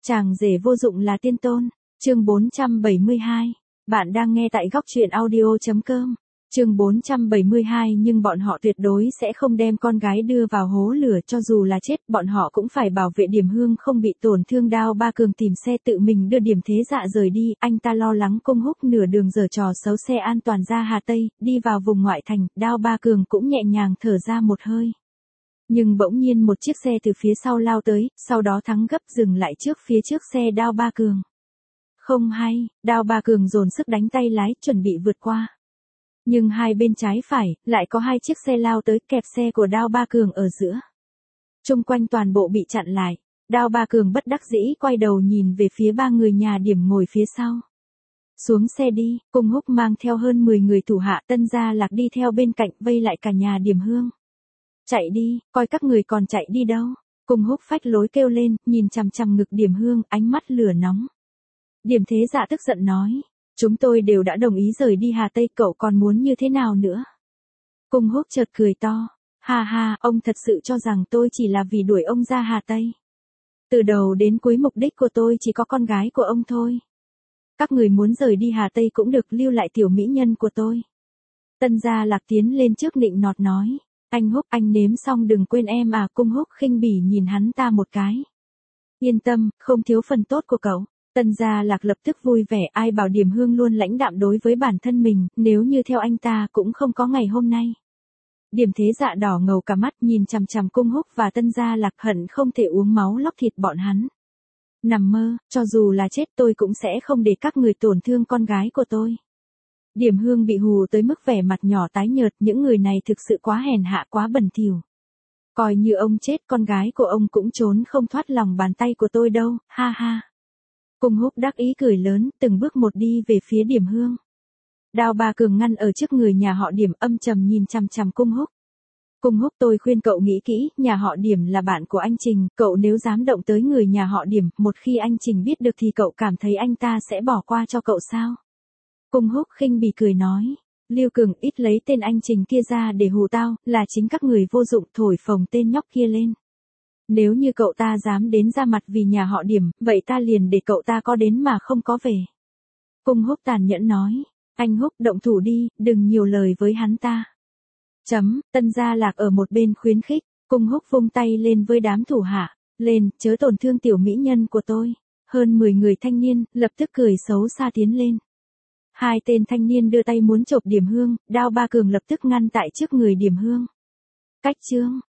Chàng rể vô dụng là tiên tôn. Chương 472. Bạn đang nghe tại góc truyện audio.com. Chương 472. Nhưng bọn họ tuyệt đối sẽ không đem con gái đưa vào hố lửa, cho dù là chết, bọn họ cũng phải bảo vệ Điểm Hương không bị tổn thương. Đao Ba Cường tìm xe tự mình đưa Điểm Thế Dạ rời đi, anh ta lo lắng Cung Húc nửa đường giở trò xấu, xe an toàn ra Hà Tây, đi vào vùng ngoại thành. Đao Ba Cường cũng nhẹ nhàng thở ra một hơi. Nhưng bỗng nhiên một chiếc xe từ phía sau lao tới, sau đó thắng gấp dừng lại phía trước xe Đao Ba Cường. Không hay, Đao Ba Cường dồn sức đánh tay lái, chuẩn bị vượt qua. Nhưng hai bên trái phải, lại có hai chiếc xe lao tới, kẹp xe của Đao Ba Cường ở giữa. Chung quanh toàn bộ bị chặn lại. Đao Ba Cường bất đắc dĩ quay đầu nhìn về phía ba người nhà Điểm ngồi phía sau. Xuống xe đi, Cung Húc mang theo hơn 10 người thủ hạ, Tân Gia Lạc đi theo bên cạnh, vây lại cả nhà Điểm Hương. Chạy đi, coi các người còn chạy đi đâu. Cung Húc phách lối kêu lên, nhìn chằm chằm ngực Điểm Hương, ánh mắt lửa nóng. Điểm Thế Dạ tức giận nói, chúng tôi đều đã đồng ý rời đi Hà Tây, cậu còn muốn như thế nào nữa? Cung Húc chợt cười to, ha ha, ông thật sự cho rằng tôi chỉ là vì đuổi ông ra Hà Tây. Từ đầu đến cuối mục đích của tôi chỉ có con gái của ông thôi. Các người muốn rời đi Hà Tây cũng được, lưu lại tiểu mỹ nhân của tôi. Tân Gia Lạc tiến lên trước nịnh nọt nói, anh Húc, anh nếm xong đừng quên em à. Cung Húc khinh bỉ nhìn hắn ta một cái. Yên tâm, không thiếu phần tốt của cậu. Tân Gia Lạc lập tức vui vẻ, ai bảo Điểm Hương luôn lãnh đạm đối với bản thân mình, nếu như theo anh ta cũng không có ngày hôm nay. Điểm Thế Dạ đỏ ngầu cả mắt, nhìn chằm chằm Cung Húc và Tân Gia Lạc, hận không thể uống máu lóc thịt bọn hắn. Nằm mơ, cho dù là chết tôi cũng sẽ không để các người tổn thương con gái của tôi. Điểm Hương bị hù tới mức vẻ mặt nhỏ tái nhợt, những người này thực sự quá hèn hạ, quá bẩn thỉu. Coi như ông chết, con gái của ông cũng trốn không thoát lòng bàn tay của tôi đâu, ha ha. Cung Húc đắc ý cười lớn, từng bước một đi về phía Điểm Hương. Đao Ba Cường ngăn ở trước người nhà họ Điểm, âm trầm nhìn chằm chằm Cung Húc. Cung Húc, tôi khuyên cậu nghĩ kỹ, nhà họ Điểm là bạn của anh Trình, cậu nếu dám động tới người nhà họ Điểm, một khi anh Trình biết được thì cậu cảm thấy anh ta sẽ bỏ qua cho cậu sao? Cung Húc khinh bỉ cười nói, Lưu Cường, ít lấy tên anh Trình kia ra để hù tao, là chính các người vô dụng thổi phồng tên nhóc kia lên. Nếu như cậu ta dám đến ra mặt vì nhà họ Điểm, vậy ta liền để cậu ta có đến mà không có về. Cung Húc tàn nhẫn nói, anh Húc động thủ đi, đừng nhiều lời với hắn ta. Tân Gia Lạc ở một bên khuyến khích, Cung Húc vung tay lên với đám thủ hạ, lên, chớ tổn thương tiểu mỹ nhân của tôi. Hơn 10 người thanh niên, lập tức cười xấu xa tiến lên. Hai tên thanh niên đưa tay muốn chộp Điểm Hương, Đao Ba Cường lập tức ngăn tại trước người Điểm Hương. Cách chương,